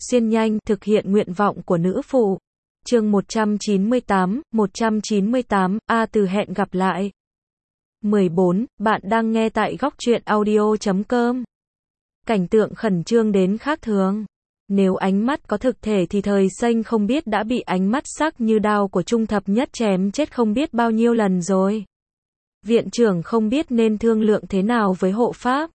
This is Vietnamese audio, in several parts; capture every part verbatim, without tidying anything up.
xuyên nhanh, thực hiện nguyện vọng của nữ phụ. Chương một trăm chín mươi tám, một trăm chín mươi tám, A Từ hẹn gặp lại. mười bốn, bạn đang nghe tại góc truyện audio chấm com. Cảnh tượng khẩn trương đến khác thường. Nếu ánh mắt có thực thể thì thời Xanh không biết đã bị ánh mắt sắc như đao của Trung Thập Nhất chém chết không biết bao nhiêu lần rồi. Viện trưởng không biết nên thương lượng thế nào với hộ pháp.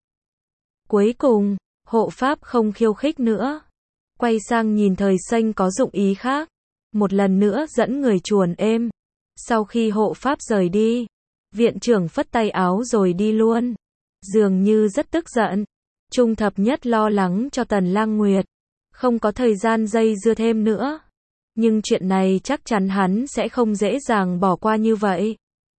Cuối cùng, hộ pháp không khiêu khích nữa. Quay sang nhìn thời Xanh có dụng ý khác. Một lần nữa dẫn người chuồn êm. Sau khi hộ pháp rời đi, viện trưởng phất tay áo rồi đi luôn. Dường như rất tức giận. Trung Thập Nhất lo lắng cho Tần Lang Nguyệt. Không có thời gian dây dưa thêm nữa. Nhưng chuyện này chắc chắn hắn sẽ không dễ dàng bỏ qua như vậy.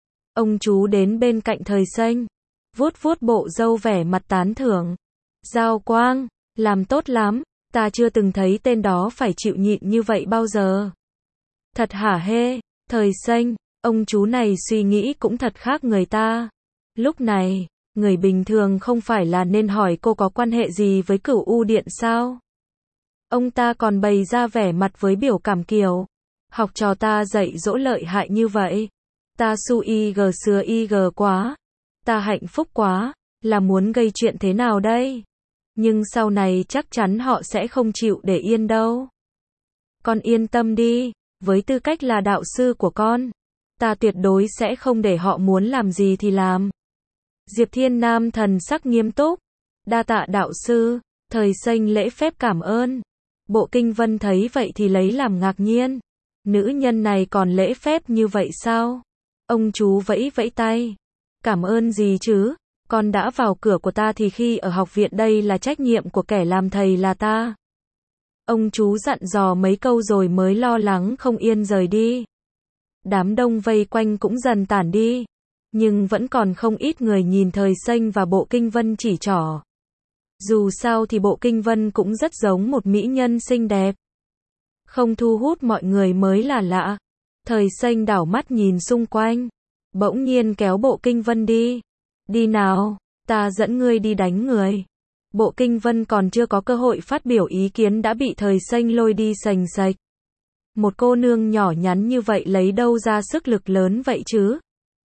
Ông chú đến bên cạnh thời Xanh. Vuốt vuốt bộ râu vẻ mặt tán thưởng. Giao Quang, làm tốt lắm. Ta chưa từng thấy tên đó phải chịu nhịn như vậy bao giờ. Thật hả hê, thời Xanh, ông chú này suy nghĩ cũng thật khác người ta. Lúc này, người bình thường không phải là nên hỏi cô có quan hệ gì với Cửu U Điện sao? Ông ta còn bày ra vẻ mặt với biểu cảm kiểu, học trò ta dạy dỗ lợi hại như vậy. Ta su y gờ xưa y gờ quá. Ta hạnh phúc quá, là muốn gây chuyện thế nào đây? Nhưng sau này chắc chắn họ sẽ không chịu để yên đâu. Con yên tâm đi, với tư cách là đạo sư của con, ta tuyệt đối sẽ không để họ muốn làm gì thì làm. Diệp Thiên Nam thần sắc nghiêm túc. Đa tạ đạo sư, thời Xanh lễ phép cảm ơn. Bộ Kinh Vân thấy vậy thì lấy làm ngạc nhiên. Nữ nhân này còn lễ phép như vậy sao? Ông chú vẫy vẫy tay. Cảm ơn gì chứ? Con đã vào cửa của ta thì khi ở học viện đây là trách nhiệm của kẻ làm thầy là ta. Ông chú dặn dò mấy câu rồi mới lo lắng không yên rời đi. Đám đông vây quanh cũng dần tản đi. Nhưng vẫn còn không ít người nhìn thời Xanh và Bộ Kinh Vân chỉ trỏ. Dù sao thì Bộ Kinh Vân cũng rất giống một mỹ nhân xinh đẹp. Không thu hút mọi người mới là lạ. Thời Xanh đảo mắt nhìn xung quanh. Bỗng nhiên kéo Bộ Kinh Vân đi. Đi nào, ta dẫn ngươi đi đánh người. Bộ Kinh Vân còn chưa có cơ hội phát biểu ý kiến đã bị thời Xanh lôi đi sành sạch. Một cô nương nhỏ nhắn như vậy lấy đâu ra sức lực lớn vậy chứ?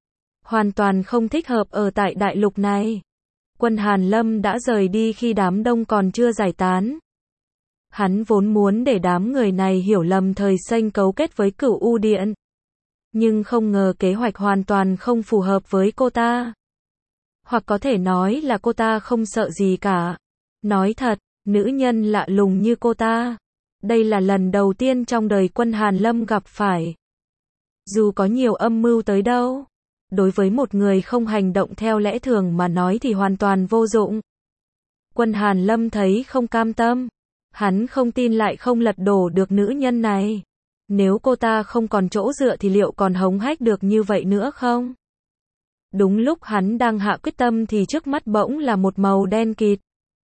Hoàn toàn không thích hợp ở tại đại lục này. Quân Hàn Lâm đã rời đi khi đám đông còn chưa giải tán. Hắn vốn muốn để đám người này hiểu lầm thời Xanh cấu kết với Cửu U Điện. Nhưng không ngờ kế hoạch hoàn toàn không phù hợp với cô ta. Hoặc có thể nói là cô ta không sợ gì cả. Nói thật, nữ nhân lạ lùng như cô ta. Đây là lần đầu tiên trong đời Quân Hàn Lâm gặp phải. Dù có nhiều âm mưu tới đâu, đối với một người không hành động theo lẽ thường mà nói thì hoàn toàn vô dụng. Quân Hàn Lâm thấy không cam tâm. Hắn không tin lại không lật đổ được nữ nhân này. Nếu cô ta không còn chỗ dựa thì liệu còn hống hách được như vậy nữa không? Đúng lúc hắn đang hạ quyết tâm thì trước mắt bỗng là một màu đen kịt.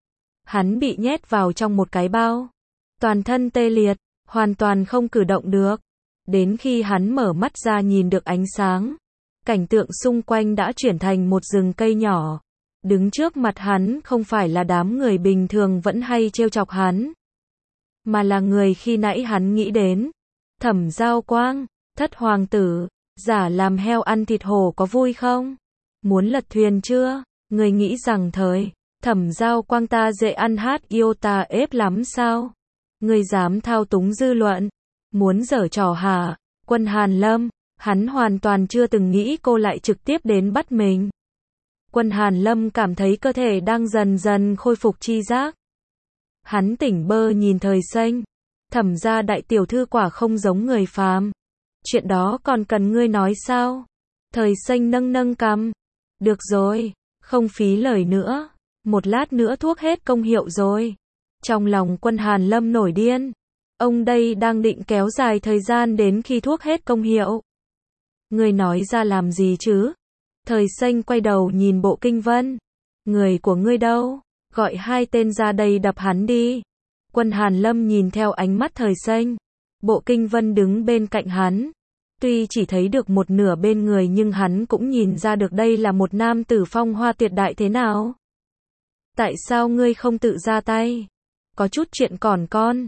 Hắn bị nhét vào trong một cái bao. Toàn thân tê liệt, hoàn toàn không cử động được. Đến khi hắn mở mắt ra nhìn được ánh sáng, cảnh tượng xung quanh đã chuyển thành một rừng cây nhỏ. Đứng trước mặt hắn không phải là đám người bình thường vẫn hay trêu chọc hắn, mà là người khi nãy hắn nghĩ đến. Thẩm Giao Quang, thất hoàng tử, giả làm heo ăn thịt hổ có vui không? Muốn lật thuyền chưa? Người nghĩ rằng thời Thẩm Giao Quang ta dễ ăn hát yêu ta ép lắm sao? Người dám thao túng dư luận? Muốn giở trò hả? Quân Hàn Lâm, hắn hoàn toàn chưa từng nghĩ cô lại trực tiếp đến bắt mình. Quân Hàn Lâm cảm thấy cơ thể đang dần dần khôi phục tri giác. Hắn tỉnh bơ nhìn thời Xanh. Thẩm gia đại tiểu thư quả không giống người phàm. Chuyện đó còn cần ngươi nói sao? Thời Xanh nâng nâng cằm. Được rồi, không phí lời nữa. Một lát nữa thuốc hết công hiệu rồi. Trong lòng Quân Hàn Lâm nổi điên. Ông đây đang định kéo dài thời gian đến khi thuốc hết công hiệu. Ngươi nói ra làm gì chứ? Thời Xanh quay đầu nhìn Bộ Kinh Vân. Người của ngươi đâu? Gọi hai tên ra đây đập hắn đi. Quân Hàn Lâm nhìn theo ánh mắt thời Xanh. Bộ Kinh Vân đứng bên cạnh hắn. Tuy chỉ thấy được một nửa bên người nhưng hắn cũng nhìn ra được đây là một nam tử phong hoa tuyệt đại thế nào. Tại sao ngươi không tự ra tay? Có chút chuyện còn con.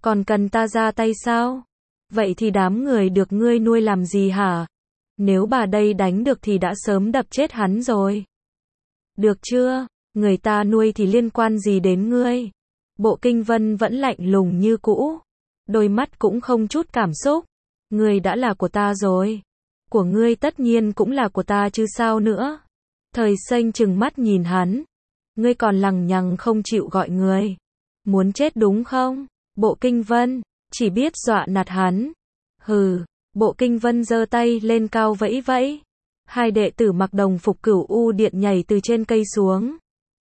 Còn cần ta ra tay sao? Vậy thì đám người được ngươi nuôi làm gì hả? Nếu bà đây đánh được thì đã sớm đập chết hắn rồi. Được chưa? Người ta nuôi thì liên quan gì đến ngươi? Bộ Kinh Vân vẫn lạnh lùng như cũ. Đôi mắt cũng không chút cảm xúc. Ngươi đã là của ta rồi. Của ngươi tất nhiên cũng là của ta chứ sao nữa. Thời Xanh trừng mắt nhìn hắn. Ngươi còn lằng nhằng không chịu gọi người. Muốn chết đúng không? Bộ Kinh Vân chỉ biết dọa nạt hắn. Hừ, Bộ Kinh Vân giơ tay lên cao vẫy vẫy. Hai đệ tử mặc đồng phục Cửu U Điện nhảy từ trên cây xuống.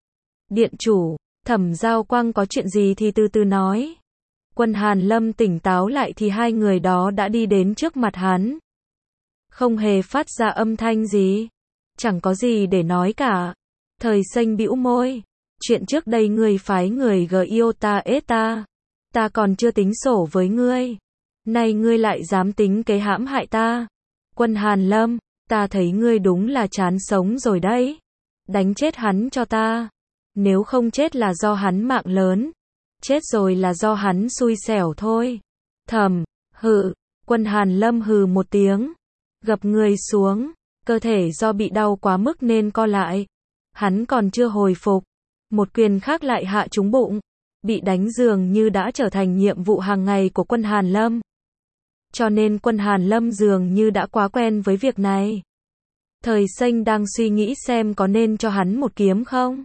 Điện chủ, Thẩm Giao Quang có chuyện gì thì từ từ nói. Quân Hàn Lâm tỉnh táo lại thì hai người đó đã đi đến trước mặt hắn. Không hề phát ra âm thanh gì. Chẳng có gì để nói cả. Thời Xanh bĩu môi. Chuyện trước đây ngươi phái người Giota ta. Ta còn chưa tính sổ với ngươi. Nay ngươi lại dám tính kế hãm hại ta. Quân Hàn Lâm, ta thấy ngươi đúng là chán sống rồi đấy. Đánh chết hắn cho ta. Nếu không chết là do hắn mạng lớn. Chết rồi là do hắn xui xẻo thôi. Thầm, hừ, Quân Hàn Lâm hừ một tiếng. Gập người xuống. Cơ thể do bị đau quá mức nên co lại. Hắn còn chưa hồi phục. Một quyền khác lại hạ trúng bụng. Bị đánh dường như đã trở thành nhiệm vụ hàng ngày của Quân Hàn Lâm. Cho nên Quân Hàn Lâm dường như đã quá quen với việc này. Thời Xanh đang suy nghĩ xem có nên cho hắn một kiếm không.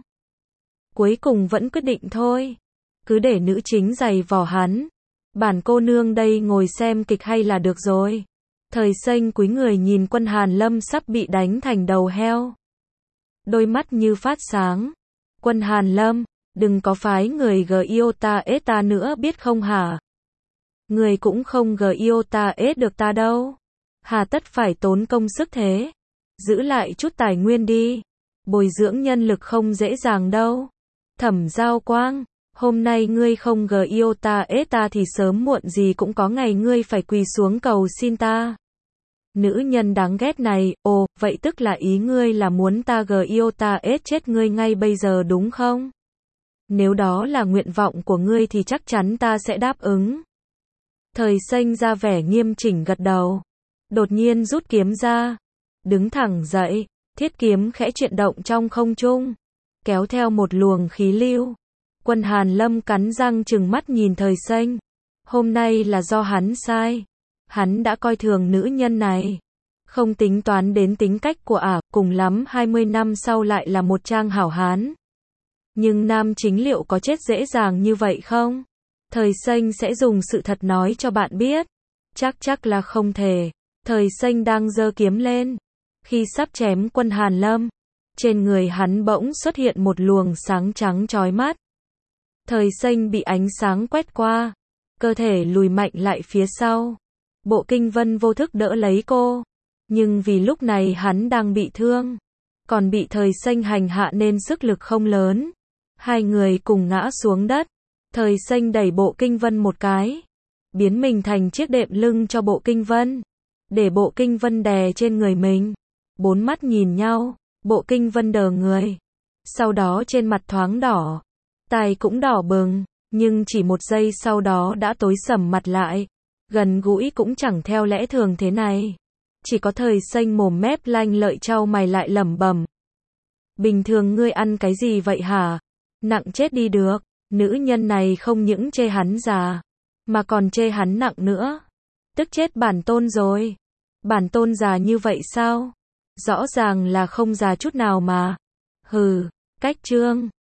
Cuối cùng vẫn quyết định thôi. Cứ để nữ chính giày vò hắn. Bản cô nương đây ngồi xem kịch hay là được rồi. Thời Xanh cúi người nhìn Quân Hàn Lâm sắp bị đánh thành đầu heo. Đôi mắt như phát sáng. Quân Hàn Lâm, đừng có phái người Giota ta nữa biết không hả? Người cũng không Giota được ta đâu. Hà tất phải tốn công sức thế. Giữ lại chút tài nguyên đi. Bồi dưỡng nhân lực không dễ dàng đâu. Thẩm Giao Quang, hôm nay ngươi không Giota ta thì sớm muộn gì cũng có ngày ngươi phải quỳ xuống cầu xin ta. Nữ nhân đáng ghét này, ồ, vậy tức là ý ngươi là muốn ta Giota chết ngươi ngay bây giờ đúng không? Nếu đó là nguyện vọng của ngươi thì chắc chắn ta sẽ đáp ứng. Thời Xanh ra vẻ nghiêm chỉnh gật đầu. Đột nhiên rút kiếm ra. Đứng thẳng dậy, thiết kiếm khẽ chuyển động trong không trung. Kéo theo một luồng khí lưu. Quân Hàn Lâm cắn răng trừng mắt nhìn Thời Xanh. Hôm nay là do hắn sai. Hắn đã coi thường nữ nhân này. Không tính toán đến tính cách của ả, cùng lắm hai mươi năm sau lại là một trang hảo hán. Nhưng nam chính liệu có chết dễ dàng như vậy không? Thời Xanh sẽ dùng sự thật nói cho bạn biết. Chắc chắc là không thể. Thời Xanh đang giơ kiếm lên. Khi sắp chém Quân Hàn Lâm, trên người hắn bỗng xuất hiện một luồng sáng trắng chói mắt. Thời Xanh bị ánh sáng quét qua. Cơ thể lùi mạnh lại phía sau. Bộ Kinh Vân vô thức đỡ lấy cô. Nhưng vì lúc này hắn đang bị thương. Còn bị Thời Xanh hành hạ nên sức lực không lớn. Hai người cùng ngã xuống đất. Thời Xanh đẩy Bộ Kinh Vân một cái. Biến mình thành chiếc đệm lưng cho Bộ Kinh Vân. Để Bộ Kinh Vân đè trên người mình. Bốn mắt nhìn nhau. Bộ Kinh Vân đờ người. Sau đó trên mặt thoáng đỏ. Tai cũng đỏ bừng. Nhưng chỉ một giây sau đó đã tối sầm mặt lại. Gần gũi cũng chẳng theo lẽ thường thế này. Chỉ có Thời Xanh mồm mép lanh lợi trao mày lại lẩm bẩm. Bình thường ngươi ăn cái gì vậy hả? Nặng chết đi được. Nữ nhân này không những chê hắn già, mà còn chê hắn nặng nữa. Tức chết bản tôn rồi. Bản tôn già như vậy sao? Rõ ràng là không già chút nào mà. Hừ, cách trương.